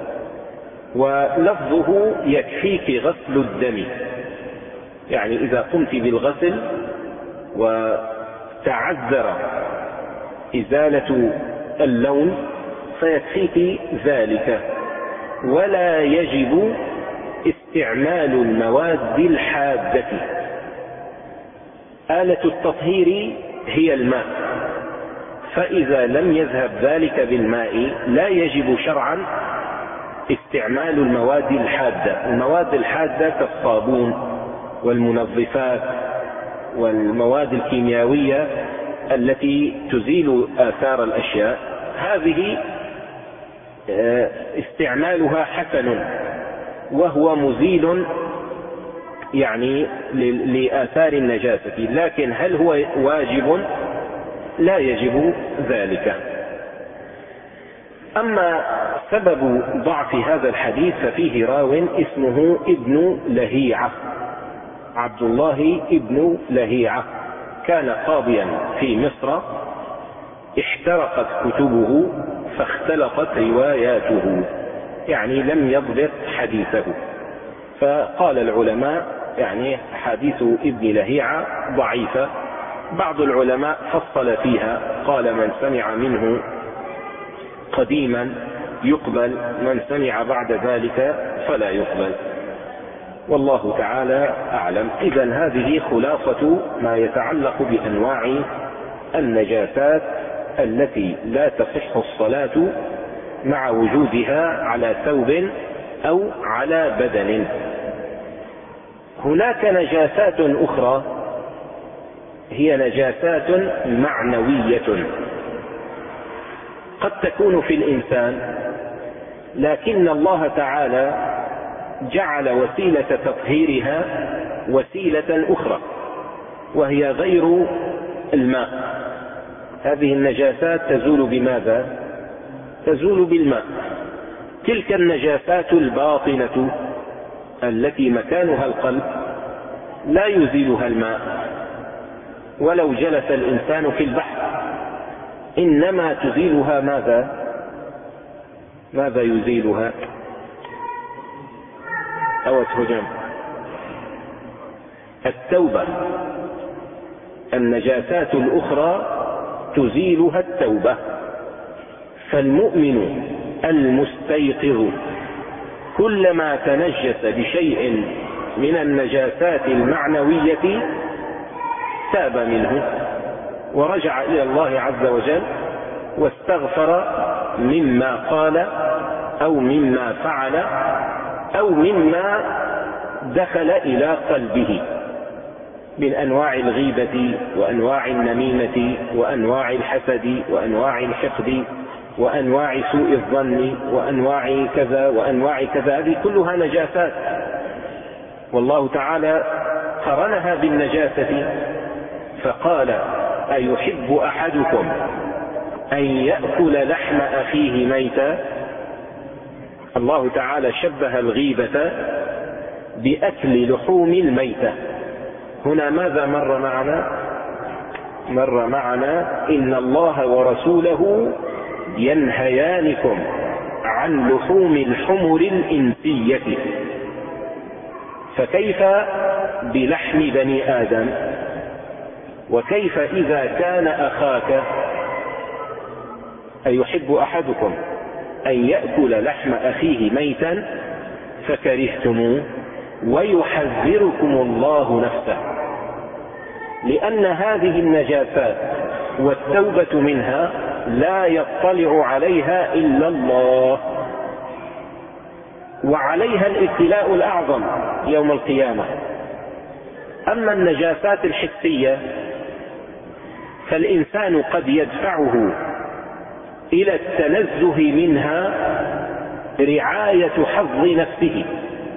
ولفظه: يكفيك غسل الدم، يعني إذا قمت بالغسل وتعذر إزالة اللون فيكفيك ذلك، ولا يجب استعمال المواد الحادة. آلة التطهير هي الماء، فإذا لم يذهب ذلك بالماء لا يجب شرعا استعمال المواد الحادة. المواد الحادة كالصابون والمنظفات والمواد الكيميائية التي تزيل آثار الأشياء، هذه استعمالها حسن وهو مزيل يعني لآثار النجاسة، لكن هل هو واجب؟ لا يجب ذلك. أما سبب ضعف هذا الحديث ففيه راو اسمه ابن لهيعة، عبد الله ابن لهيعة، كان قاضيا في مصر، احترقت كتبه فاختلطت رواياته، يعني لم يضبط حديثه، فقال العلماء يعني حديث ابن لهيعة ضعيفة. بعض العلماء فصل فيها، قال: من سمع منه قديما يقبل، من سمع بعد ذلك فلا يقبل، والله تعالى أعلم. إذن هذه خلاصة ما يتعلق بأنواع النجاسات التي لا تصح الصلاة مع وجودها على ثوب أو على بدن. هناك نجاسات أخرى هي نجاسات معنوية، قد تكون في الإنسان، لكن الله تعالى جعل وسيلة تطهيرها وسيلة أخرى وهي غير الماء. هذه النجاسات تزول بماذا؟ تزول بالماء. تلك النجاسات الباطنة التي مكانها القلب لا يزيلها الماء، ولو جلس الإنسان في البحر، إنما تزيلها ماذا؟ ماذا يزيلها؟ أو تهجم التوبة. النجاسات الأخرى تزيلها التوبة. فالمؤمن المستيقظ كلما تنجس بشيء من النجاسات المعنوية تاب منه ورجع إلى الله عز وجل واستغفر مما قال أو مما فعل أو مما دخل إلى قلبه من أنواع الغيبة وأنواع النميمة وأنواع الحسد وأنواع الحقد وأنواع سوء الظن وأنواع كذا وأنواع كذا، هذه كلها نجاسات، والله تعالى قرنها بالنجاسة فقال: أيحب أحدكم أن يأكل لحم أخيه ميتا؟ الله تعالى شبه الغيبة بأكل لحوم الميتة. هنا ماذا مر معنا؟ مر معنا إن الله ورسوله ينهيانكم عن لحوم الحمر الإنسية، فكيف بلحم بني آدم؟ وكيف إذا كان أخاك؟ أيحب أحدكم أن يأكل لحم أخيه ميتا فكرهتموه ويحذركم الله نفسه. لأن هذه النجاسات والتوبة منها لا يطلع عليها إلا الله، وعليها الابتلاء الأعظم يوم القيامة. أما النجاسات الحسية فالإنسان قد يدفعه إلى التنزه منها رعاية حظ نفسه،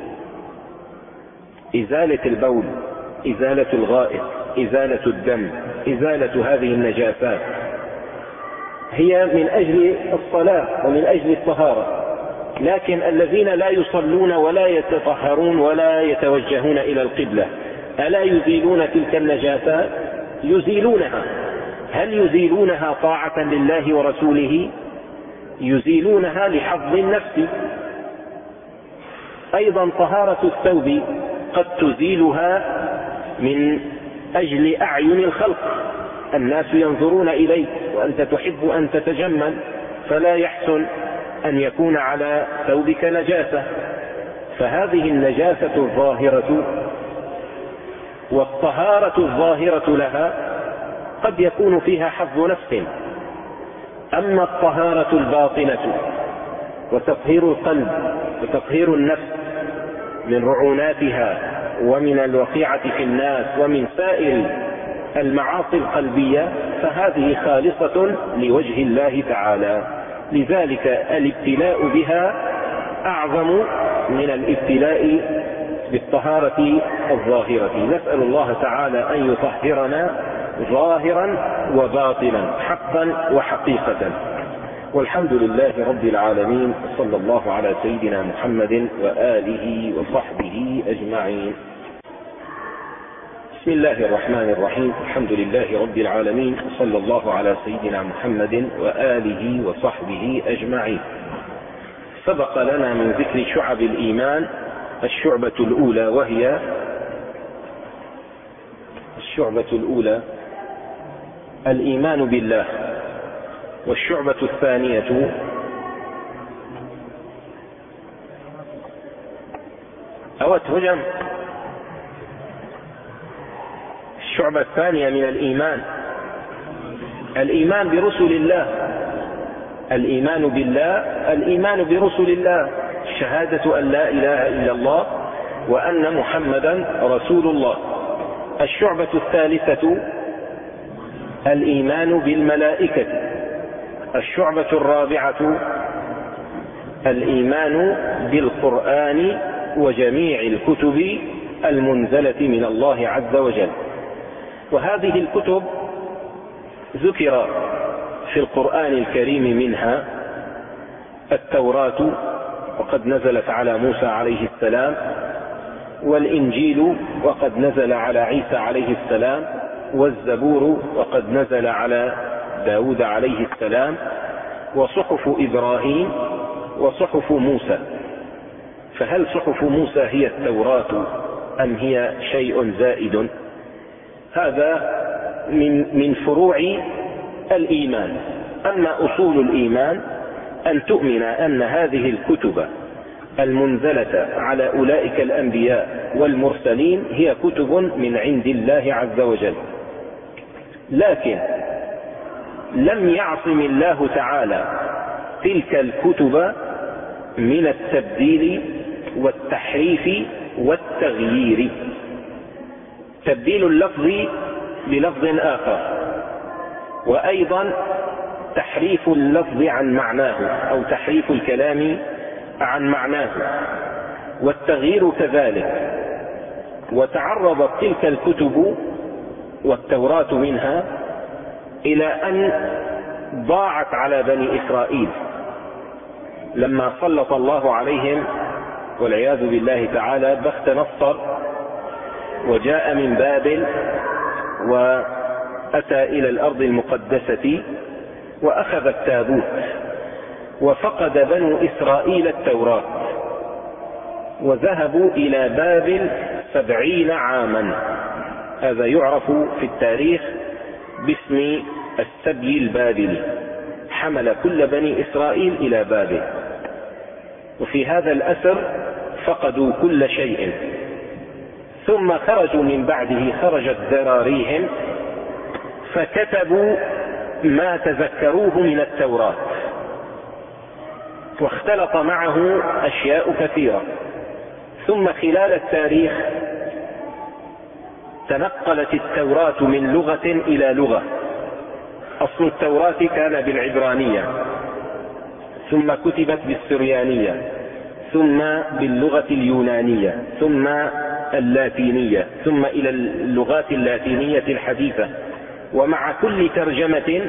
إزالة البول، إزالة الغائط، إزالة الدم، إزالة هذه النجاسات هي من أجل الصلاة ومن أجل الطهارة. لكن الذين لا يصلون ولا يتطهرون ولا يتوجهون إلى القبلة ألا يزيلون تلك النجاسات؟ يزيلونها. هل يزيلونها طاعة لله ورسوله؟ يزيلونها لحظ النفس. أيضا طهارة الثوب قد تزيلها من أجل أعين الخلق، الناس ينظرون إليك وأنت تحب أن تتجمل، فلا يحسن أن يكون على ثوبك نجاسة. فهذه النجاسة الظاهرة والطهارة الظاهرة لها قد يكون فيها حظ نفس. أما الطهارة الباطنة وتطهير القلب وتطهير النفس من رعوناتها ومن الوقيعة في الناس ومن سائر المعاصي القلبية فهذه خالصة لوجه الله تعالى. لذلك الابتلاء بها أعظم من الابتلاء بالطهارة الظاهرة. نسأل الله تعالى أن يطهرنا ظاهرا وباطنا، حقا وحقيقة. والحمد لله رب العالمين، صلى الله على سيدنا محمد وآله وصحبه أجمعين. بسم الله الرحمن الرحيم. الحمد لله رب العالمين، صلى الله على سيدنا محمد وآله وصحبه أجمعين. سبق لنا من ذكر شعب الإيمان الشعبة الأولى، وهي الشعبة الأولى الإيمان بالله، والشعبة الثانية أوت هجم الشعبة الثانية من الإيمان الإيمان برسل الله، الإيمان بالله، الإيمان برسل الله، شهادة أن لا إله إلا الله وأن محمدا رسول الله. الشعبة الثالثة الإيمان بالملائكة. الشعبة الرابعة الإيمان بالقرآن وجميع الكتب المنزلة من الله عز وجل. وهذه الكتب ذكر في القرآن الكريم منها التوراة وقد نزلت على موسى عليه السلام، والإنجيل وقد نزل على عيسى عليه السلام، والزبور وقد نزل على داود عليه السلام، وصحف إبراهيم وصحف موسى. فهل صحف موسى هي التوراة أم هي شيء زائد؟ هذا من من فروع الإيمان. أما أصول الإيمان أن تؤمن أن هذه الكتب المنزلة على أولئك الأنبياء والمرسلين هي كتب من عند الله عز وجل، لكن لم يعصم الله تعالى تلك الكتب من التبديل والتحريف والتغيير. تبديل اللفظ بلفظ آخر، وأيضا تحريف اللفظ عن معناه أو تحريف الكلام عن معناه، والتغيير كذلك. وتعرضت تلك الكتب والتوراة منها إلى أن ضاعت على بني إسرائيل لما سلط الله عليهم والعياذ بالله تعالى بخت نصر، وجاء من بابل وأتى إلى الأرض المقدسة وأخذ التابوت، وفقد بنو إسرائيل التوراة وذهبوا إلى بابل سبعين عاما. هذا يعرف في التاريخ باسم السبي البابلي، حمل كل بني إسرائيل إلى بابل. وفي هذا الأثر فقدوا كل شيء، ثم خرجوا من بعده، خرجت ذراريهم فكتبوا ما تذكروه من التوراة، واختلط معه أشياء كثيرة. ثم خلال التاريخ تنقلت التوراة من لغة إلى لغة. أصل التوراة كان بالعبرانية، ثم كتبت بالسريانية، ثم باللغة اليونانية، ثم اللاتينية، ثم إلى اللغات اللاتينية الحديثة. ومع كل ترجمة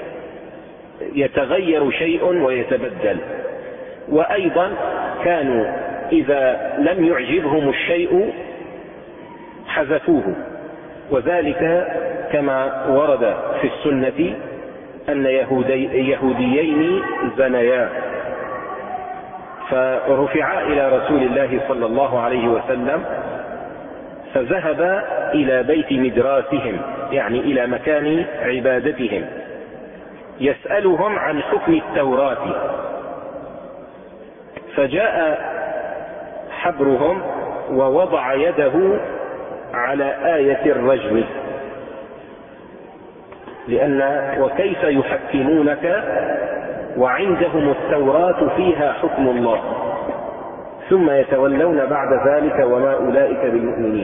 يتغير شيء ويتبدل. وأيضا كانوا إذا لم يعجبهم الشيء حذفوه، وذلك كما ورد في السنة أن يهودي يهوديين زنيا، فرفعا إلى رسول الله صلى الله عليه وسلم، فذهب إلى بيت مدراسهم، يعني إلى مكان عبادتهم، يسألهم عن حكم التوراة. فجاء حبرهم ووضع يده على آية الرجم، لأن وكيف يحكمونك وعندهم التوراة فيها حكم الله ثم يتولون بعد ذلك وما أولئك بالمؤمنين.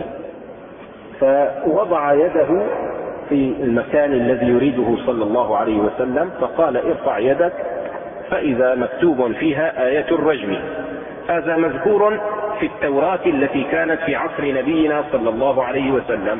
فوضع يده في المكان الذي يريده صلى الله عليه وسلم، فقال ارفع يدك، فإذا مكتوب فيها آية الرجم. هذا مذكور في التوراة التي كانت في عصر نبينا صلى الله عليه وسلم،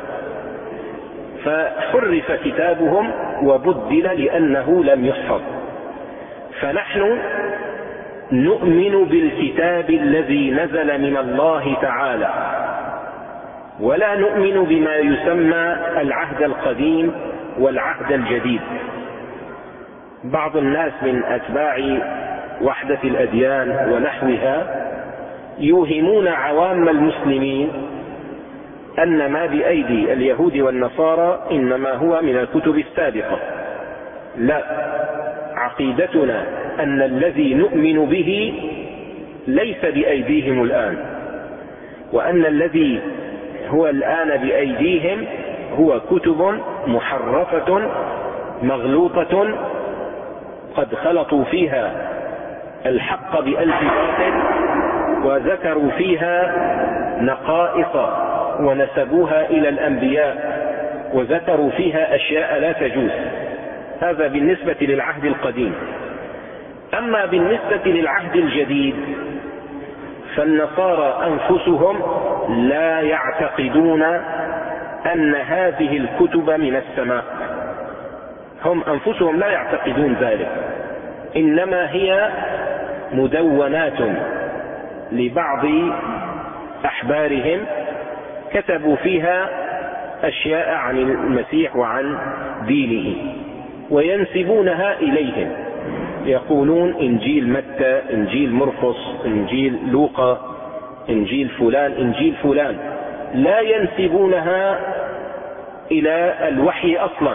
فحرف كتابهم وبدل لأنه لم يحفظ. فنحن نؤمن بالكتاب الذي نزل من الله تعالى، ولا نؤمن بما يسمى العهد القديم والعهد الجديد. بعض الناس من أتباع وحدة الأديان ونحوها يوهمون عوام المسلمين أن ما بأيدي اليهود والنصارى إنما هو من الكتب السابقة. لا، عقيدتنا أن الذي نؤمن به ليس بأيديهم الآن، وأن الذي هو الآن بأيديهم هو كتب محرفة مغلوطة قد خلطوا فيها الحق بألف باطل، وذكروا فيها نقائص ونسبوها إلى الأنبياء، وذكروا فيها أشياء لا تجوز. هذا بالنسبة للعهد القديم. أما بالنسبة للعهد الجديد فالنصارى أنفسهم لا يعتقدون أن هذه الكتب من السماء، هم أنفسهم لا يعتقدون ذلك، إنما هي مدونات لبعض أحبارهم كتبوا فيها أشياء عن المسيح وعن دينه وينسبونها إليهم، يقولون إنجيل متى، إنجيل مرقس، إنجيل لوقا، إنجيل فلان، إنجيل فلان، لا ينسبونها إلى الوحي أصلا.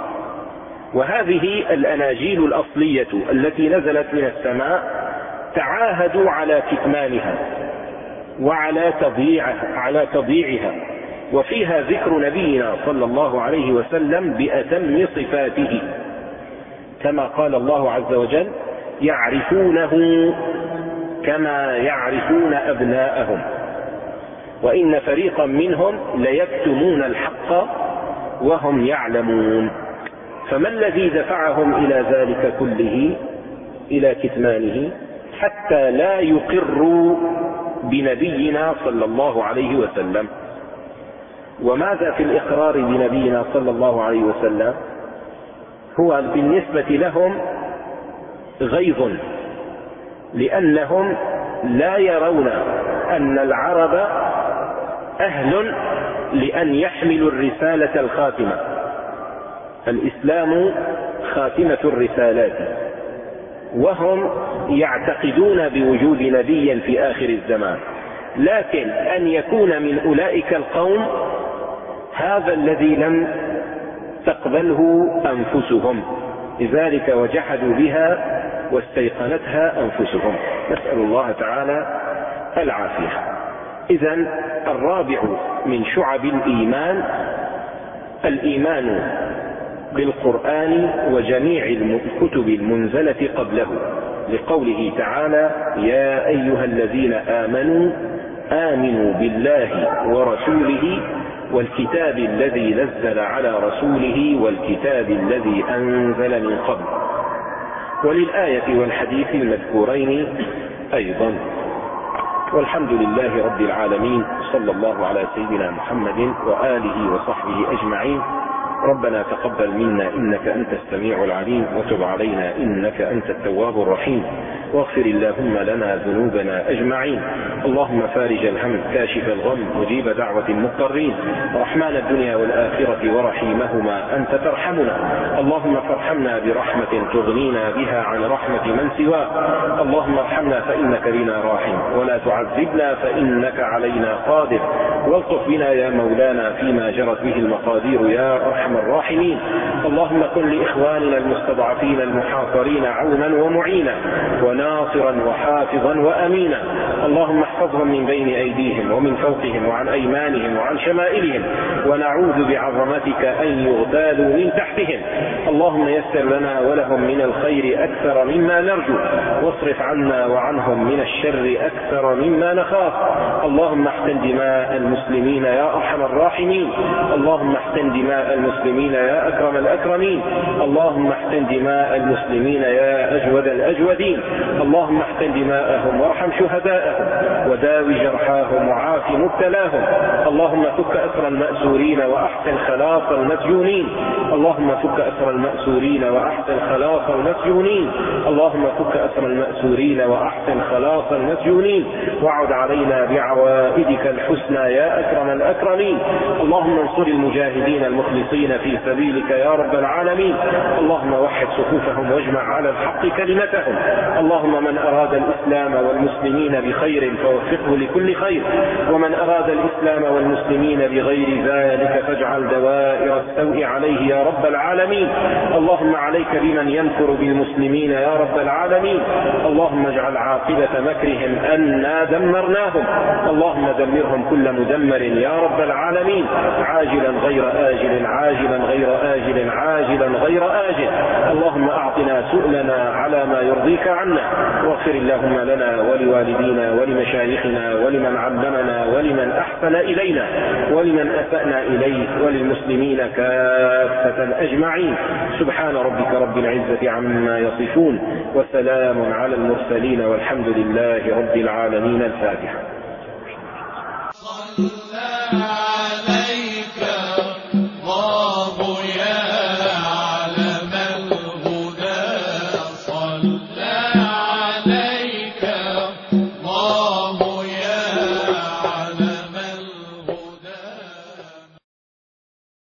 وهذه الأناجيل الأصلية التي نزلت من السماء تعاهدوا على كتمانها وعلى تضييعها على تضييعها، وفيها ذكر نبينا صلى الله عليه وسلم بأتم صفاته، كما قال الله عز وجل: يعرفونه كما يعرفون أبناءهم وإن فريقا منهم ليكتمون الحق وهم يعلمون. فما الذي دفعهم إلى ذلك كله، إلى كتمانه؟ حتى لا يقروا بنبينا صلى الله عليه وسلم. وماذا في الإقرار بنبينا صلى الله عليه وسلم؟ هو بالنسبة لهم غيظ، لأنهم لا يرون أن العرب أهل لأن يحملوا الرسالة الخاتمة. الإسلام خاتمة الرسالات، وهم يعتقدون بوجود نبي في آخر الزمان، لكن أن يكون من أولئك القوم هذا الذي لم تقبله أنفسهم، لذلك وجحدوا بها واستيقنتها أنفسهم. نسأل الله تعالى العافية. إذن الرابع من شعب الإيمان الإيمان بالقرآن وجميع الكتب المنزلة قبله، لقوله تعالى: يا أيها الذين آمنوا آمنوا بالله ورسوله والكتاب الذي نزل على رسوله والكتاب الذي أنزل من قبل، وللآية والحديث المذكورين أيضا. والحمد لله رب العالمين، صلى الله على سيدنا محمد وآله وصحبه أجمعين. ربنا تقبل منا إنك أنت السميع العليم، وتب علينا إنك أنت التواب الرحيم، واغفر اللهم لنا ذنوبنا أجمعين. اللهم فارج الهم كاشف الغم مجيب دعوة المضطرين، رحمن الدنيا والآخرة ورحيمهما أنت ترحمنا. اللهم فارحمنا برحمة تغنينا بها عن رحمة من سواك. اللهم ارحمنا فإنك بنا راحم، ولا تعذبنا فإنك علينا قادر، والطف بنا يا مولانا فيما جرت به المقادير يا أرحم الراحمين. اللهم كن لإخواننا المستضعفين المحاصرين عونا ومعينا وناصرا وحافظا وأمينا. اللهم احفظهم من بين أيديهم ومن فوقهم وعن أيمانهم وعن شمائلهم، ونعوذ بعظمتك أن يغتالوا من تحتهم. اللهم يسر لنا ولهم من الخير أكثر مما نرجو، واصرف عنا وعنهم من الشر أكثر مما نخاف. اللهم احقن دماء المسلمين يا أرحم الراحمين. اللهم احقن دماء المسلمين يا أكرم الأكرمين. اللهم احقن دماء المسلمين يا أجود الأجودين. اللهم احقن دماءهم وارحم شهداءهم وداوي جرحاهم وعاف مبتلاهم. اللهم فك أسر المأسورين وأحسن خلاص المسجونين. اللهم فك أسر المأسورين وأحسن خلاص المسجونين. اللهم فك أسر المأسورين وأحسن خلاص المسجونين، وعد علينا بعوائدك الحسنى يا أكرم الأكرمين. اللهم انصر المجاهدين المخلصين في سبيلك يا رب العالمين. اللهم وحد صفوفهم واجمع على الحق كلمتهم. اللهم من أراد الإسلام والمسلمين بخير فوفقه لكل خير، ومن أراد الإسلام والمسلمين بغير ذلك فاجعل دوائر السوء عليه يا رب العالمين. اللهم عليك بمن يمكر بالمسلمين يا رب العالمين. اللهم اجعل عاقبة مكرهم أنا دمرناهم. اللهم دمرهم كل مدمر يا رب العالمين، عاجلا غير آجل عاجلا غير آجل عاجلا غير آجل. اللهم أعطنا سؤلنا على ما يرضيك عنا، واغفر اللهم لنا ولوالدينا ولمشايخنا ولمن علمنا ولمن أحسن إلينا ولمن أسأنا إليه وللمسلمين كافة أجمعين. سبحان ربك رب العزة عما يصفون، وسلام على المرسلين، والحمد لله رب العالمين. الفاتحة.